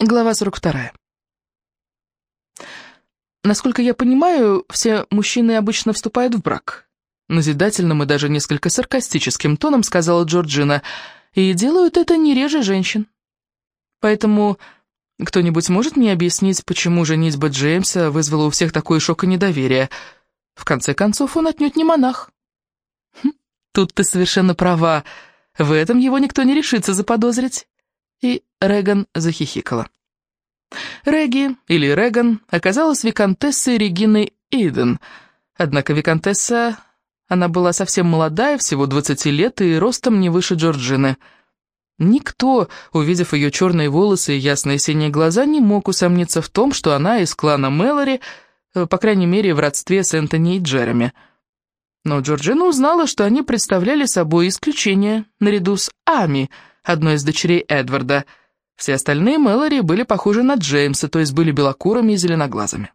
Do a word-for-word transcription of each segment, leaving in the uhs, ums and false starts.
Глава сорок вторая. Насколько я понимаю, все мужчины обычно вступают в брак. Назидательным и даже несколько саркастическим тоном сказала Джорджина, и делают это не реже женщин. Поэтому кто-нибудь может мне объяснить, почему женитьба Джеймса вызвала у всех такой шок и недоверие? В конце концов, он отнюдь не монах. Хм, тут ты совершенно права. В этом его никто не решится заподозрить. И Реган захихикала. Реги, или Реган, оказалась виконтессой Региной Эйден. Однако виконтесса, она была совсем молодая, всего двадцати лет, и ростом не выше Джорджины. Никто, увидев ее черные волосы и ясные синие глаза, не мог усомниться в том, что она из клана Мэлори, по крайней мере, в родстве с Энтони и Джереми. Но Джорджина узнала, что они представляли собой исключение, наряду с Ами, одной из дочерей Эдварда. Все остальные Мэлори были похожи на Джеймса, то есть были белокурыми и зеленоглазыми.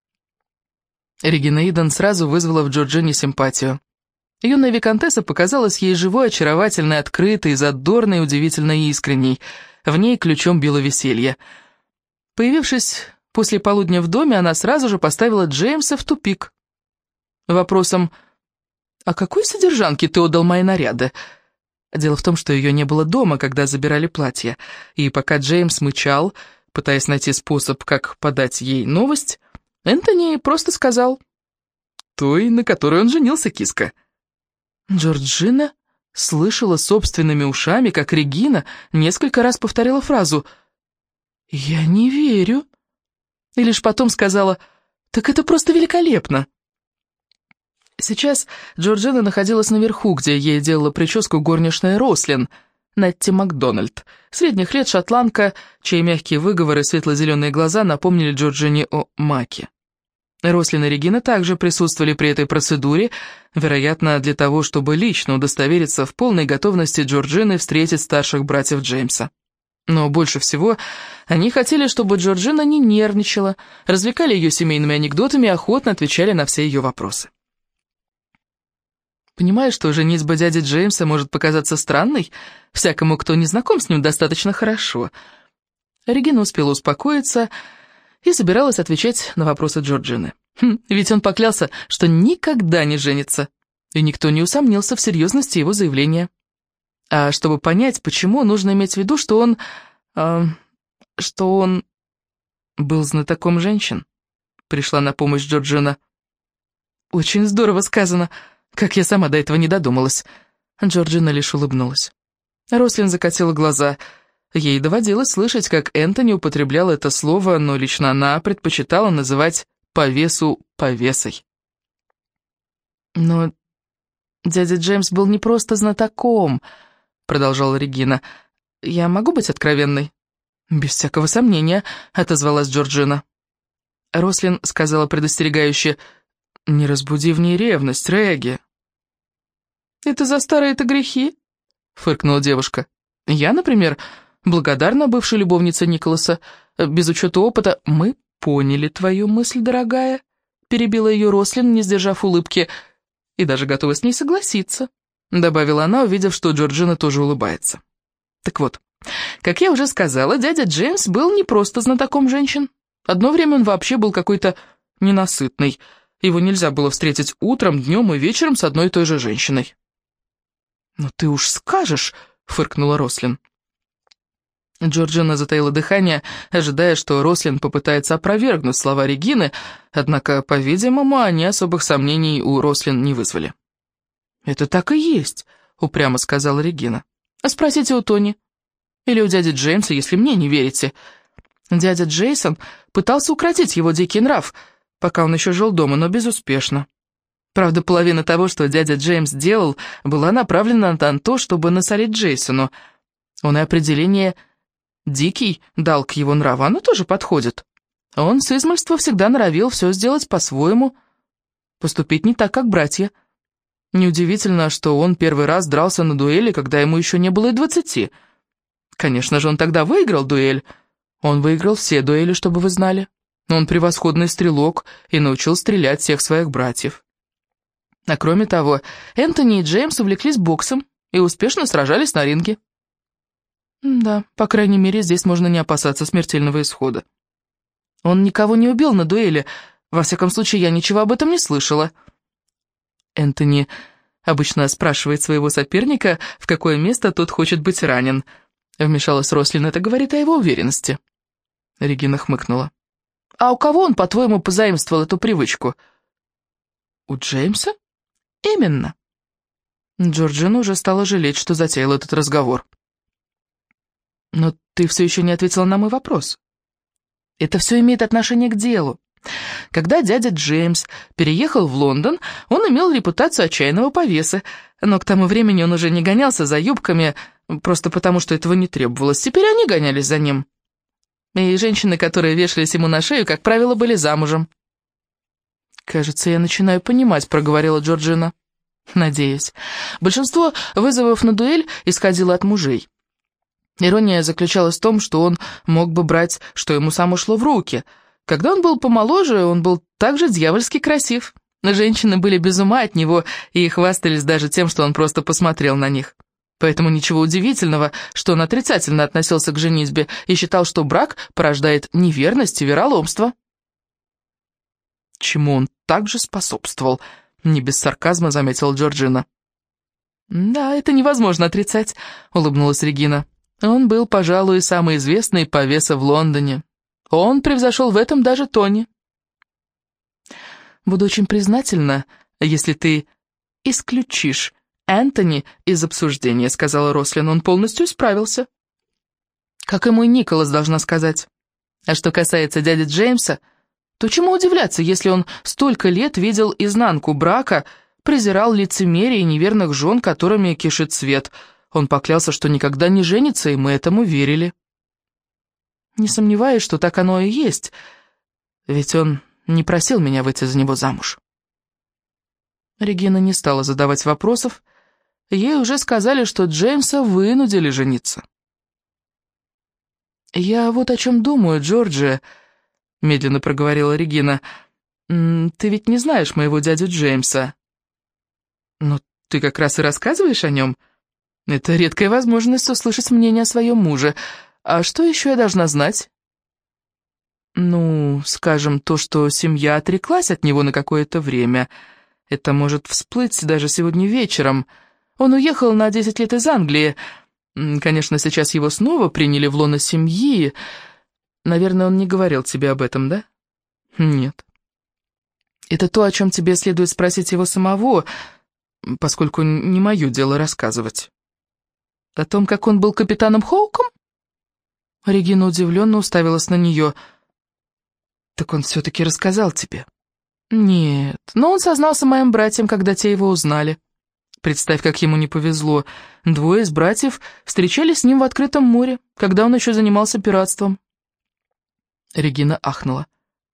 Регина Эйден сразу вызвала в Джорджине симпатию. Юная виконтесса показалась ей живой, очаровательной, открытой, задорной, удивительно искренней. В ней ключом било веселье. Появившись после полудня в доме, она сразу же поставила Джеймса в тупик. Вопросом: «А какой содержанке ты отдал мои наряды?» Дело в том, что ее не было дома, когда забирали платье, и пока Джеймс мычал, пытаясь найти способ, как подать ей новость, Энтони просто сказал: «Той, на которой он женился, киска». Джорджина слышала собственными ушами, как Регина несколько раз повторила фразу «Я не верю», и лишь потом сказала: «Так это просто великолепно». Сейчас Джорджина находилась наверху, где ей делала прическу горничная Рослин, Нетти Макдональд, средних лет шотландка, чьи мягкие выговоры и светло-зеленые глаза напомнили Джорджине о Маке. Рослин и Регина также присутствовали при этой процедуре, вероятно, для того, чтобы лично удостовериться в полной готовности Джорджины встретить старших братьев Джеймса. Но больше всего они хотели, чтобы Джорджина не нервничала, развлекали ее семейными анекдотами и охотно отвечали на все ее вопросы. Понимая, что женитьба дяди Джеймса может показаться странной всякому, кто не знаком с ним достаточно хорошо, Регина успела успокоиться и собиралась отвечать на вопросы Джорджины. Хм, ведь он поклялся, что никогда не женится, и никто не усомнился в серьезности его заявления. А чтобы понять, почему, нужно иметь в виду, что он... Э, что он был знатоком женщин. Пришла на помощь Джорджина. «Очень здорово сказано. Как я сама до этого не додумалась». Джорджина лишь улыбнулась. Рослин закатила глаза. Ей доводилось слышать, как Энтони употреблял это слово, но лично она предпочитала называть повесу повесой. «Но дядя Джеймс был не просто знатоком», — продолжала Регина. «Я могу быть откровенной?» «Без всякого сомнения», — отозвалась Джорджина. Рослин сказала предостерегающе: «Не разбуди в ней ревность, Реги». «Это за старые-то грехи?» — фыркнула девушка. «Я, например, благодарна бывшей любовнице Николаса. Без учета опыта...» «Мы поняли твою мысль, дорогая», — перебила ее Рослин, не сдержав улыбки, «и даже готова с ней согласиться», — добавила она, увидев, что Джорджина тоже улыбается. Так вот, как я уже сказала, дядя Джеймс был не просто знатоком женщин. Одно время он вообще был какой-то ненасытный. Его нельзя было встретить утром, днем и вечером с одной и той же женщиной. «Ну ты уж скажешь», — фыркнула Рослин. Джорджина затаила дыхание, ожидая, что Рослин попытается опровергнуть слова Регины, однако, по-видимому, они особых сомнений у Рослин не вызвали. «Это так и есть», — упрямо сказала Регина. «А спросите у Тони. Или у дяди Джеймса, если мне не верите. Дядя Джейсон пытался укротить его дикий нрав, пока он еще жил дома, но безуспешно. Правда, половина того, что дядя Джеймс делал, была направлена на то, чтобы насолить Джейсону. Он и определение «дикий» дал к его нраву, оно тоже подходит. Он с измальства всегда норовил все сделать по-своему, поступить не так, как братья. Неудивительно, что он первый раз дрался на дуэли, когда ему еще не было и двадцати. Конечно же, он тогда выиграл дуэль. Он выиграл все дуэли, чтобы вы знали. Он превосходный стрелок и научил стрелять всех своих братьев. А кроме того, Энтони и Джеймс увлеклись боксом и успешно сражались на ринге. Да, по крайней мере, здесь можно не опасаться смертельного исхода. Он никого не убил на дуэли. Во всяком случае, я ничего об этом не слышала. Энтони обычно спрашивает своего соперника, в какое место тот хочет быть ранен. Вмешалась Рослин, это говорит о его уверенности. Регина хмыкнула. «А у кого он, по-твоему, позаимствовал эту привычку?» «У Джеймса?» «Именно». Джорджина уже стала жалеть, что затеяла этот разговор. «Но ты все еще не ответила на мой вопрос. Это все имеет отношение к делу. Когда дядя Джеймс переехал в Лондон, он имел репутацию отчаянного повесы, но к тому времени он уже не гонялся за юбками, просто потому что этого не требовалось. Теперь они гонялись за ним. И женщины, которые вешались ему на шею, как правило, были замужем». «Кажется, я начинаю понимать», — проговорила Джорджина. «Надеюсь. Большинство вызовов на дуэль исходило от мужей. Ирония заключалась в том, что он мог бы брать, что ему само шло в руки. Когда он был помоложе, он был также дьявольски красив. Женщины были без ума от него и хвастались даже тем, что он просто посмотрел на них. Поэтому ничего удивительного, что он отрицательно относился к женитьбе и считал, что брак порождает неверность и вероломство». «Чему он также способствовал?» — не без сарказма заметила Джорджина. «Да, это невозможно отрицать», — улыбнулась Регина. «Он был, пожалуй, самый известный повеса в Лондоне. Он превзошел в этом даже Тони». «Буду очень признательна, если ты исключишь Энтони из обсуждения», — сказала Рослин. «Он полностью справился». «Как и мой Николас, должна сказать. А что касается дяди Джеймса, то чему удивляться, если он столько лет видел изнанку брака, презирал лицемерие и неверных жен, которыми кишит свет. Он поклялся, что никогда не женится, и мы этому верили». «Не сомневаюсь, что так оно и есть, ведь он не просил меня выйти за него замуж». Регина не стала задавать вопросов. Ей уже сказали, что Джеймса вынудили жениться. «Я вот о чем думаю, Джорджия», — медленно проговорила Регина. «Ты ведь не знаешь моего дядю Джеймса». «Но ты как раз и рассказываешь о нем. Это редкая возможность услышать мнение о своем муже. А что еще я должна знать?» «Ну, скажем, то, что семья отреклась от него на какое-то время. Это может всплыть даже сегодня вечером. Он уехал на десять лет из Англии. Конечно, сейчас его снова приняли в лоно семьи. Наверное, он не говорил тебе об этом, да?» «Нет. Это то, о чем тебе следует спросить его самого, поскольку не мое дело рассказывать». «О том, как он был капитаном Хоуком?» Регина удивленно уставилась на нее. «Так он все-таки рассказал тебе?» «Нет, но он сознался моим братьям, когда те его узнали. Представь, как ему не повезло. Двое из братьев встречались с ним в открытом море, когда он еще занимался пиратством». Регина ахнула.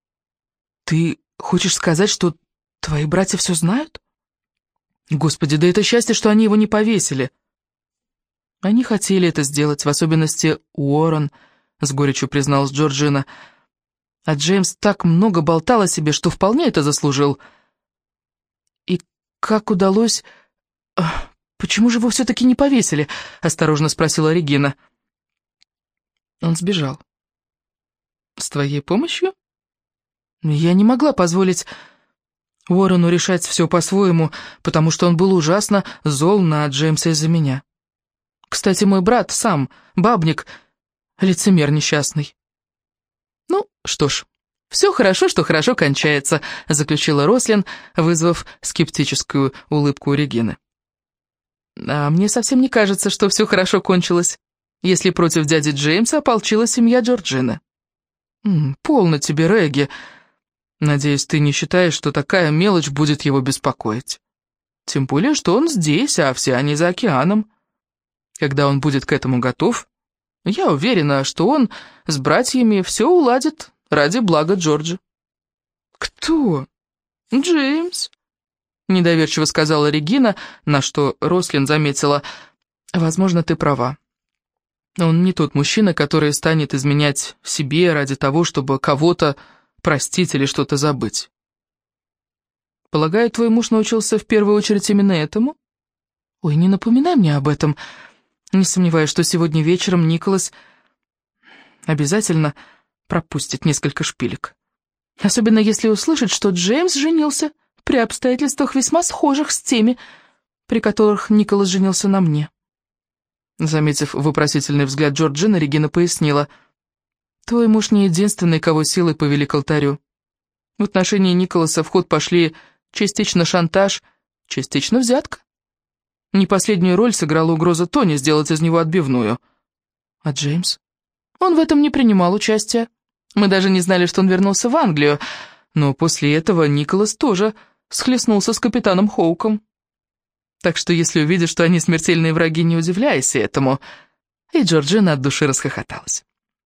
«Ты хочешь сказать, что твои братья все знают? Господи, да это счастье, что они его не повесили». «Они хотели это сделать, в особенности Уоррен», — с горечью призналась Джорджина. «А Джеймс так много болтал о себе, что вполне это заслужил». «И как удалось... Почему же его все-таки не повесили?» — осторожно спросила Регина. «Он сбежал». «С твоей помощью?» «Я не могла позволить Уоррену решать все по-своему, потому что он был ужасно зол на Джеймса из-за меня. Кстати, мой брат сам, бабник, лицемер несчастный». «Ну, что ж, все хорошо, что хорошо кончается», — заключила Рослин, вызвав скептическую улыбку у Регины. «А мне совсем не кажется, что все хорошо кончилось, если против дяди Джеймса ополчилась семья Джорджины». М, «Полно тебе, Регги. Надеюсь, ты не считаешь, что такая мелочь будет его беспокоить. Тем более, что он здесь, а все они за океаном. Когда он будет к этому готов, я уверена, что он с братьями все уладит ради блага Джорджа». «Кто?» «Джеймс», — недоверчиво сказала Регина, на что Рослин заметила: «Возможно, ты права. Он не тот мужчина, который станет изменять себе ради того, чтобы кого-то простить или что-то забыть. Полагаю, твой муж научился в первую очередь именно этому?» «Ой, не напоминай мне об этом». Не сомневаюсь, что сегодня вечером Николас обязательно пропустит несколько шпилек. Особенно если услышит, что Джеймс женился при обстоятельствах весьма схожих с теми, при которых Николас женился на мне. Заметив вопросительный взгляд Джорджины, Регина пояснила: «Твой муж не единственный, кого силой повели к алтарю. В отношении Николаса в ход пошли частично шантаж, частично взятка. Не последнюю роль сыграла угроза Тони сделать из него отбивную. А Джеймс? Он в этом не принимал участия. Мы даже не знали, что он вернулся в Англию, но после этого Николас тоже схлестнулся с капитаном Хоуком. Так что если увидишь, что они смертельные враги, не удивляйся этому». И Джорджина от души расхохоталась.